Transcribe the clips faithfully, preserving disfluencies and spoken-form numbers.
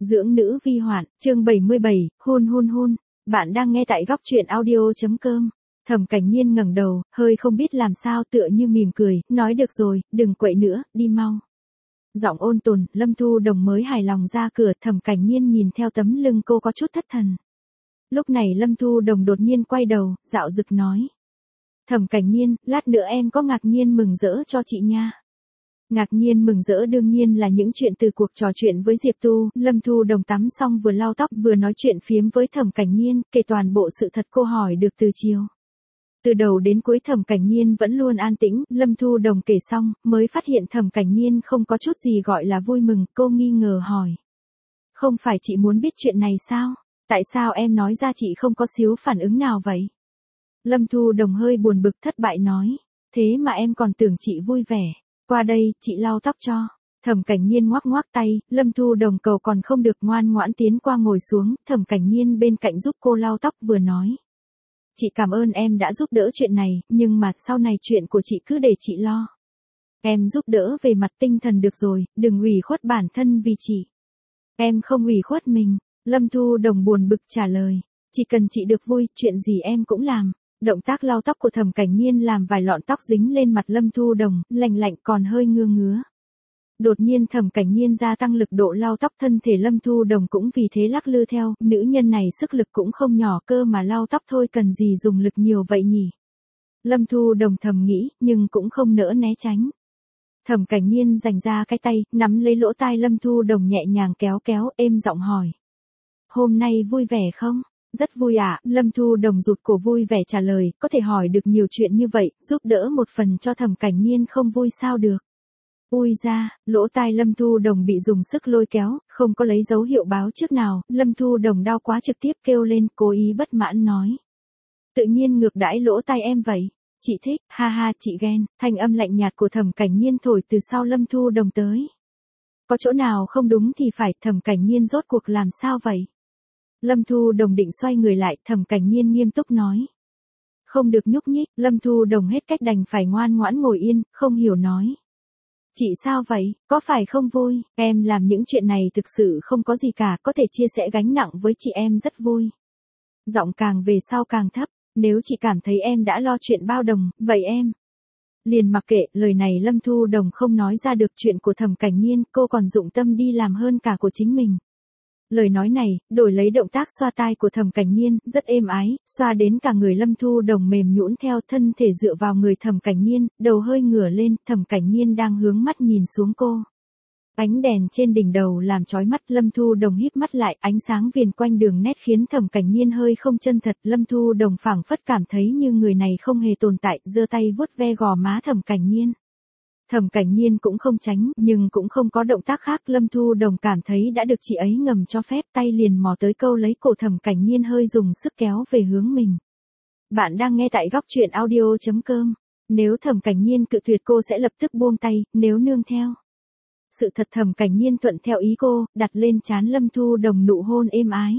Dưỡng nữ vi hoạn, chương bảy mươi bảy, hôn hôn hôn. Bạn đang nghe tại góc truyện audio.com. Thẩm Cảnh Nhiên ngẩng đầu, hơi không biết làm sao tựa như mỉm cười, nói được rồi, đừng quậy nữa, đi mau. Giọng ôn tồn, Lâm Thu Đồng mới hài lòng ra cửa, Thẩm Cảnh Nhiên nhìn theo tấm lưng cô có chút thất thần. Lúc này Lâm Thu Đồng đột nhiên quay đầu, dạo dực nói. Thẩm Cảnh Nhiên, lát nữa em có ngạc nhiên mừng rỡ cho chị nha. Ngạc nhiên mừng rỡ đương nhiên là những chuyện từ cuộc trò chuyện với Diệp Tu, Lâm Thu Đồng tắm xong vừa lau tóc vừa nói chuyện phiếm với Thẩm Cảnh Nhiên, kể toàn bộ sự thật cô hỏi được từ chiều. Từ đầu đến cuối Thẩm Cảnh Nhiên vẫn luôn an tĩnh, Lâm Thu Đồng kể xong, mới phát hiện Thẩm Cảnh Nhiên không có chút gì gọi là vui mừng, cô nghi ngờ hỏi. Không phải chị muốn biết chuyện này sao? Tại sao em nói ra chị không có xíu phản ứng nào vậy? Lâm Thu Đồng hơi buồn bực thất bại nói, thế mà em còn tưởng chị vui vẻ. Qua đây, chị lau tóc cho. Thẩm Cảnh Nhiên ngoắc ngoắc tay, Lâm Thu Đồng cầu còn không được ngoan ngoãn tiến qua ngồi xuống, Thẩm Cảnh Nhiên bên cạnh giúp cô lau tóc vừa nói. Chị cảm ơn em đã giúp đỡ chuyện này, nhưng mà sau này chuyện của chị cứ để chị lo. Em giúp đỡ về mặt tinh thần được rồi, đừng ủy khuất bản thân vì chị. Em không ủy khuất mình, Lâm Thu Đồng buồn bực trả lời. Chỉ cần chị được vui, chuyện gì em cũng làm. Động tác lau tóc của Thẩm Cảnh Nhiên làm vài lọn tóc dính lên mặt Lâm Thu Đồng, lạnh lạnh còn hơi ngứa ngứa. Đột nhiên Thẩm Cảnh Nhiên gia tăng lực độ lau tóc, thân thể Lâm Thu Đồng cũng vì thế lắc lư theo, nữ nhân này sức lực cũng không nhỏ cơ mà lau tóc thôi cần gì dùng lực nhiều vậy nhỉ. Lâm Thu Đồng thầm nghĩ, nhưng cũng không nỡ né tránh. Thẩm Cảnh Nhiên dành ra cái tay, nắm lấy lỗ tai Lâm Thu Đồng nhẹ nhàng kéo kéo, êm giọng hỏi. Hôm nay vui vẻ không? Rất vui ạ, à, Lâm Thu Đồng rụt cổ vui vẻ trả lời, có thể hỏi được nhiều chuyện như vậy, giúp đỡ một phần cho Thẩm Cảnh Nhiên không vui sao được. Ui ra, lỗ tai Lâm Thu Đồng bị dùng sức lôi kéo, không có lấy dấu hiệu báo trước nào, Lâm Thu Đồng đau quá trực tiếp kêu lên, cố ý bất mãn nói. Tự nhiên ngược đãi lỗ tai em vậy, chị thích, ha ha chị ghen, thanh âm lạnh nhạt của Thẩm Cảnh Nhiên thổi từ sau Lâm Thu Đồng tới. Có chỗ nào không đúng thì phải, Thẩm Cảnh Nhiên rốt cuộc làm sao vậy? Lâm Thu Đồng định xoay người lại, Thẩm Cảnh Nhiên nghiêm túc nói. Không được nhúc nhích, Lâm Thu Đồng hết cách đành phải ngoan ngoãn ngồi yên, không hiểu nói. Chị sao vậy, có phải không vui, em làm những chuyện này thực sự không có gì cả, có thể chia sẻ gánh nặng với chị em rất vui. Giọng càng về sau càng thấp, nếu chị cảm thấy em đã lo chuyện bao đồng, vậy em. Liền mặc kệ, lời này Lâm Thu Đồng không nói ra được chuyện của Thẩm Cảnh Nhiên, cô còn dụng tâm đi làm hơn cả của chính mình. Lời nói này, đổi lấy động tác xoa tai của Thẩm Cảnh Nhiên, rất êm ái, xoa đến cả người Lâm Thu Đồng mềm nhũn theo, thân thể dựa vào người Thẩm Cảnh Nhiên, đầu hơi ngửa lên, Thẩm Cảnh Nhiên đang hướng mắt nhìn xuống cô. Ánh đèn trên đỉnh đầu làm chói mắt, Lâm Thu Đồng híp mắt lại, ánh sáng viền quanh đường nét khiến Thẩm Cảnh Nhiên hơi không chân thật, Lâm Thu Đồng phảng phất cảm thấy như người này không hề tồn tại, giơ tay vuốt ve gò má Thẩm Cảnh Nhiên. Thẩm Cảnh Nhiên cũng không tránh, nhưng cũng không có động tác khác, Lâm Thu Đồng cảm thấy đã được chị ấy ngầm cho phép, tay liền mò tới câu lấy cổ Thẩm Cảnh Nhiên hơi dùng sức kéo về hướng mình. Bạn đang nghe tại góc truyện audio.com. Nếu Thẩm Cảnh Nhiên cự tuyệt cô sẽ lập tức buông tay, nếu nương theo. Sự thật Thẩm Cảnh Nhiên thuận theo ý cô, đặt lên trán Lâm Thu Đồng nụ hôn êm ái.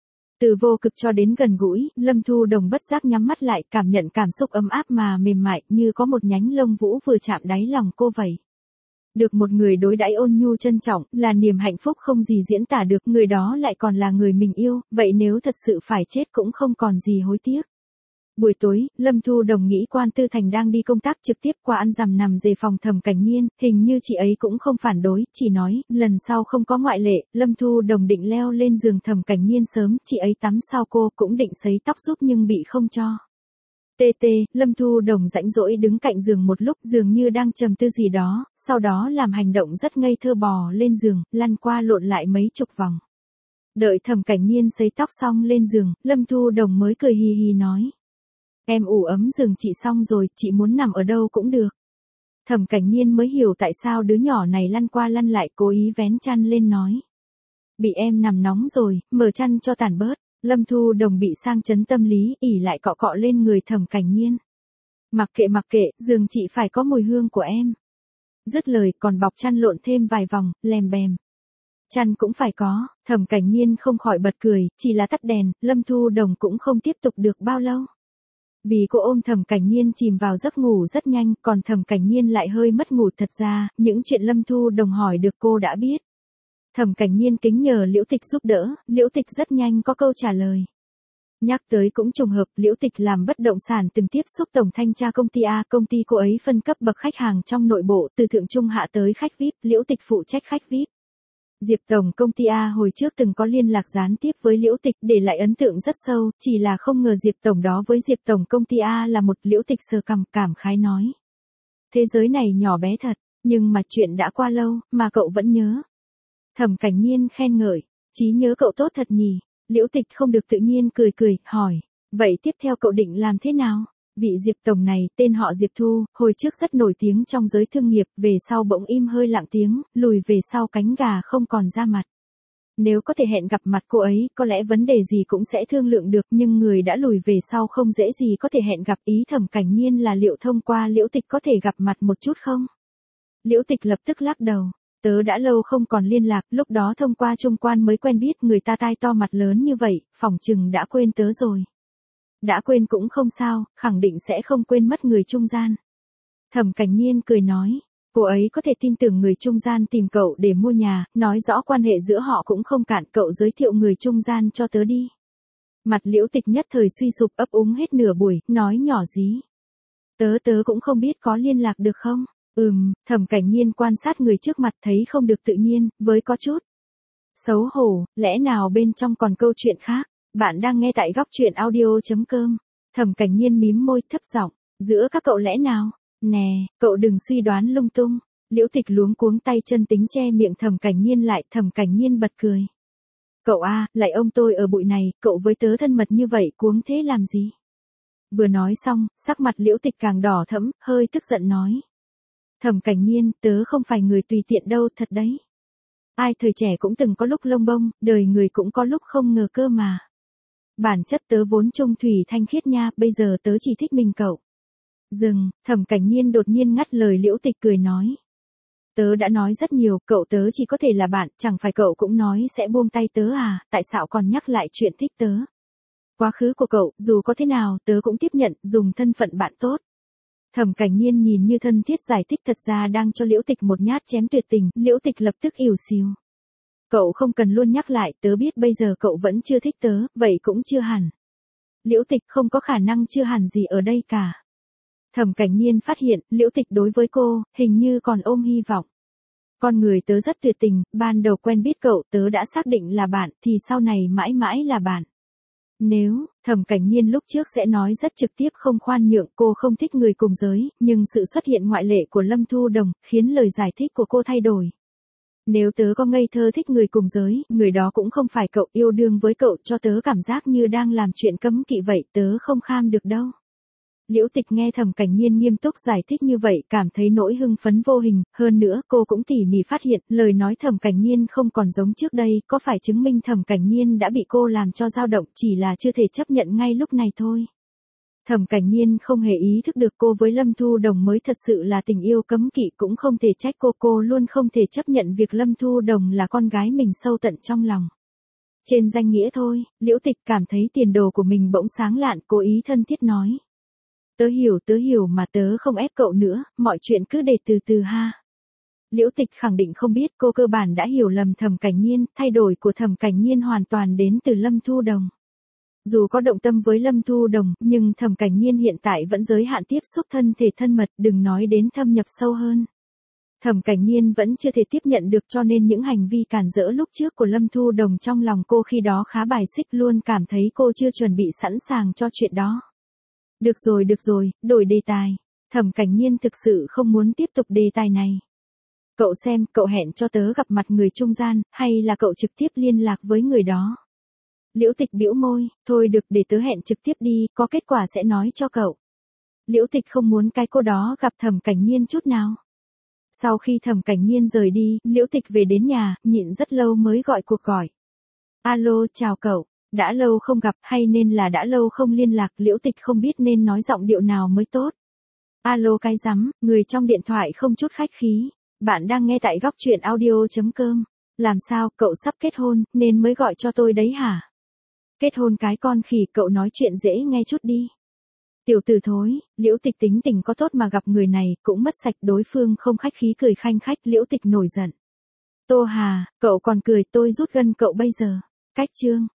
Từ vô cực cho đến gần gũi, Lâm Thu Đồng bất giác nhắm mắt lại, cảm nhận cảm xúc ấm áp mà mềm mại, như có một nhánh lông vũ vừa chạm đáy lòng cô vậy. Được một người đối đãi ôn nhu trân trọng, là niềm hạnh phúc không gì diễn tả được, người đó lại còn là người mình yêu, vậy nếu thật sự phải chết cũng không còn gì hối tiếc. Buổi tối, Lâm Thu Đồng nghĩ Quan Tư Thành đang đi công tác trực tiếp qua ăn rằm nằm về phòng Thẩm Cảnh Nhiên, hình như chị ấy cũng không phản đối, chỉ nói, lần sau không có ngoại lệ, Lâm Thu Đồng định leo lên giường Thẩm Cảnh Nhiên sớm, chị ấy tắm sau cô cũng định sấy tóc giúp nhưng bị không cho. Tê tê, Lâm Thu Đồng rãnh rỗi đứng cạnh giường một lúc dường như đang trầm tư gì đó, sau đó làm hành động rất ngây thơ bò lên giường, lăn qua lộn lại mấy chục vòng. Đợi Thẩm Cảnh Nhiên sấy tóc xong lên giường, Lâm Thu Đồng mới cười hì hì nói. Em ủ ấm giường chị xong rồi, chị muốn nằm ở đâu cũng được. Thẩm Cảnh Nhiên mới hiểu tại sao đứa nhỏ này lăn qua lăn lại, cố ý vén chăn lên nói. Bị em nằm nóng rồi, mở chăn cho tản bớt. Lâm Thu Đồng bị sang chấn tâm lý, ỉ lại cọ cọ lên người Thẩm Cảnh Nhiên. Mặc kệ mặc kệ, giường chị phải có mùi hương của em. Dứt lời còn bọc chăn lộn thêm vài vòng, lèm bèm. Chăn cũng phải có, Thẩm Cảnh Nhiên không khỏi bật cười, chỉ là tắt đèn, Lâm Thu Đồng cũng không tiếp tục được bao lâu. Vì cô ôm Thẩm Cảnh Nhiên chìm vào giấc ngủ rất nhanh, còn Thẩm Cảnh Nhiên lại hơi mất ngủ, thật ra, những chuyện Lâm Thu Đồng hỏi được cô đã biết. Thẩm Cảnh Nhiên kính nhờ Liễu Tịch giúp đỡ, Liễu Tịch rất nhanh có câu trả lời. Nhắc tới cũng trùng hợp, Liễu Tịch làm bất động sản từng tiếp xúc tổng thanh tra công ty A, công ty cô ấy phân cấp bậc khách hàng trong nội bộ từ thượng trung hạ tới khách vi ai pi, Liễu Tịch phụ trách khách vi ai pi. Diệp tổng công ty A hồi trước từng có liên lạc gián tiếp với Liễu Tịch để lại ấn tượng rất sâu, chỉ là không ngờ Diệp tổng đó với Diệp tổng công ty A là một. Liễu Tịch sờ cằm cảm khái nói. Thế giới này nhỏ bé thật, nhưng mà chuyện đã qua lâu, mà cậu vẫn nhớ. Thẩm Cảnh Nhiên khen ngợi, trí nhớ cậu tốt thật nhỉ. Liễu Tịch không được tự nhiên cười cười, hỏi, vậy tiếp theo cậu định làm thế nào? Vị Diệp tổng này, tên họ Diệp Thu, hồi trước rất nổi tiếng trong giới thương nghiệp, về sau bỗng im hơi lặng tiếng, lùi về sau cánh gà không còn ra mặt. Nếu có thể hẹn gặp mặt cô ấy, có lẽ vấn đề gì cũng sẽ thương lượng được, nhưng người đã lùi về sau không dễ gì có thể hẹn gặp. Ý Thẩm Cảnh Nhiên là liệu thông qua Liễu Tịch có thể gặp mặt một chút không? Liễu Tịch lập tức lắc đầu. Tớ đã lâu không còn liên lạc, lúc đó thông qua trung quan mới quen biết, người ta tai to mặt lớn như vậy, phỏng chừng đã quên tớ rồi. Đã quên cũng không sao, khẳng định sẽ không quên mất người trung gian. Thẩm Cảnh Nhiên cười nói, cô ấy có thể tin tưởng người trung gian tìm cậu để mua nhà, nói rõ quan hệ giữa họ cũng không cạn, cậu giới thiệu người trung gian cho tớ đi. Mặt Liễu Tịch nhất thời suy sụp, ấp úng hết nửa buổi, nói nhỏ dí. Tớ tớ cũng không biết có liên lạc được không? Ừm, Thẩm Cảnh Nhiên quan sát người trước mặt thấy không được tự nhiên, với có chút xấu hổ, lẽ nào bên trong còn câu chuyện khác. Bạn đang nghe tại góc truyện audio chấm com. Thẩm Cảnh Nhiên mím môi thấp giọng, giữa các cậu lẽ nào? Nè, cậu đừng suy đoán lung tung. Liễu Tịch luống cuống tay chân tính che miệng Thẩm Cảnh Nhiên lại. Thẩm Cảnh Nhiên bật cười. Cậu a, lại ông tôi ở bụi này, cậu với tớ thân mật như vậy cuống thế làm gì? Vừa nói xong, sắc mặt Liễu Tịch càng đỏ thẫm, hơi tức giận nói. Thẩm Cảnh Nhiên, tớ không phải người tùy tiện đâu, thật đấy. Ai thời trẻ cũng từng có lúc lông bông, đời người cũng có lúc không ngờ cơ mà. Bản chất tớ vốn trung thủy thanh khiết nha, bây giờ tớ chỉ thích mình cậu. Dừng, Thẩm Cảnh Nhiên đột nhiên ngắt lời Liễu Tịch cười nói. Tớ đã nói rất nhiều, cậu tớ chỉ có thể là bạn, chẳng phải cậu cũng nói sẽ buông tay tớ à, tại sao còn nhắc lại chuyện thích tớ? Quá khứ của cậu, dù có thế nào, tớ cũng tiếp nhận, dùng thân phận bạn tốt. Thẩm Cảnh Nhiên nhìn như thân thiết giải thích, thật ra đang cho Liễu Tịch một nhát chém tuyệt tình. Liễu Tịch lập tức ỉu xìu. Cậu không cần luôn nhắc lại, tớ biết bây giờ cậu vẫn chưa thích tớ, vậy cũng chưa hẳn. Liễu Tịch không có khả năng chưa hẳn gì ở đây cả. Thẩm Cảnh Nhiên phát hiện, Liễu Tịch đối với cô, hình như còn ôm hy vọng. Con người tớ rất tuyệt tình, ban đầu quen biết cậu tớ đã xác định là bạn, thì sau này mãi mãi là bạn. Nếu, Thẩm Cảnh Nhiên lúc trước sẽ nói rất trực tiếp không khoan nhượng, cô không thích người cùng giới, nhưng sự xuất hiện ngoại lệ của Lâm Thu Đồng, khiến lời giải thích của cô thay đổi. Nếu tớ có ngây thơ thích người cùng giới, người đó cũng không phải cậu, yêu đương với cậu cho tớ cảm giác như đang làm chuyện cấm kỵ vậy, tớ không kham được đâu. Liễu Tịch nghe Thẩm Cảnh Nhiên nghiêm túc giải thích như vậy, cảm thấy nỗi hưng phấn vô hình, hơn nữa cô cũng tỉ mỉ phát hiện, lời nói Thẩm Cảnh Nhiên không còn giống trước đây, có phải chứng minh Thẩm Cảnh Nhiên đã bị cô làm cho dao động, chỉ là chưa thể chấp nhận ngay lúc này thôi. Thẩm Cảnh Nhiên không hề ý thức được cô với Lâm Thu Đồng mới thật sự là tình yêu cấm kỵ, cũng không thể trách cô, cô luôn không thể chấp nhận việc Lâm Thu Đồng là con gái mình sâu tận trong lòng. Trên danh nghĩa thôi, Liễu Tịch cảm thấy tiền đồ của mình bỗng sáng lạn, cố ý thân thiết nói. Tớ hiểu tớ hiểu mà tớ không ép cậu nữa, mọi chuyện cứ để từ từ ha. Liễu Tịch khẳng định không biết cô cơ bản đã hiểu lầm Thẩm Cảnh Nhiên, thay đổi của Thẩm Cảnh Nhiên hoàn toàn đến từ Lâm Thu Đồng. Dù có động tâm với Lâm Thu Đồng, nhưng Thẩm Cảnh Nhiên hiện tại vẫn giới hạn tiếp xúc thân thể thân mật, đừng nói đến thâm nhập sâu hơn. Thẩm Cảnh Nhiên vẫn chưa thể tiếp nhận được, cho nên những hành vi cản rỡ lúc trước của Lâm Thu Đồng trong lòng cô khi đó khá bài xích, luôn cảm thấy cô chưa chuẩn bị sẵn sàng cho chuyện đó. Được rồi được rồi, đổi đề tài. Thẩm Cảnh Nhiên thực sự không muốn tiếp tục đề tài này. Cậu xem, cậu hẹn cho tớ gặp mặt người trung gian, hay là cậu trực tiếp liên lạc với người đó? Liễu Tịch bĩu môi, thôi được, để tớ hẹn trực tiếp đi, có kết quả sẽ nói cho cậu. Liễu Tịch không muốn cái cô đó gặp Thẩm Cảnh Nhiên chút nào. Sau khi Thẩm Cảnh Nhiên rời đi, Liễu Tịch về đến nhà, nhịn rất lâu mới gọi cuộc gọi. Alo, chào cậu. Đã lâu không gặp, hay nên là đã lâu không liên lạc, Liễu Tịch không biết nên nói giọng điệu nào mới tốt. Alo cái rắm, người trong điện thoại không chút khách khí. Bạn đang nghe tại góc truyện audio chấm com. Làm sao, cậu sắp kết hôn, nên mới gọi cho tôi đấy hả? Kết hôn cái con khỉ, cậu nói chuyện dễ nghe chút đi. Tiểu tử thối, Liễu Tịch tính tình có tốt mà gặp người này, cũng mất sạch, đối phương không khách khí cười khanh khách, Liễu Tịch nổi giận. Tô Hà, cậu còn cười tôi rút gân cậu bây giờ. Cách chương.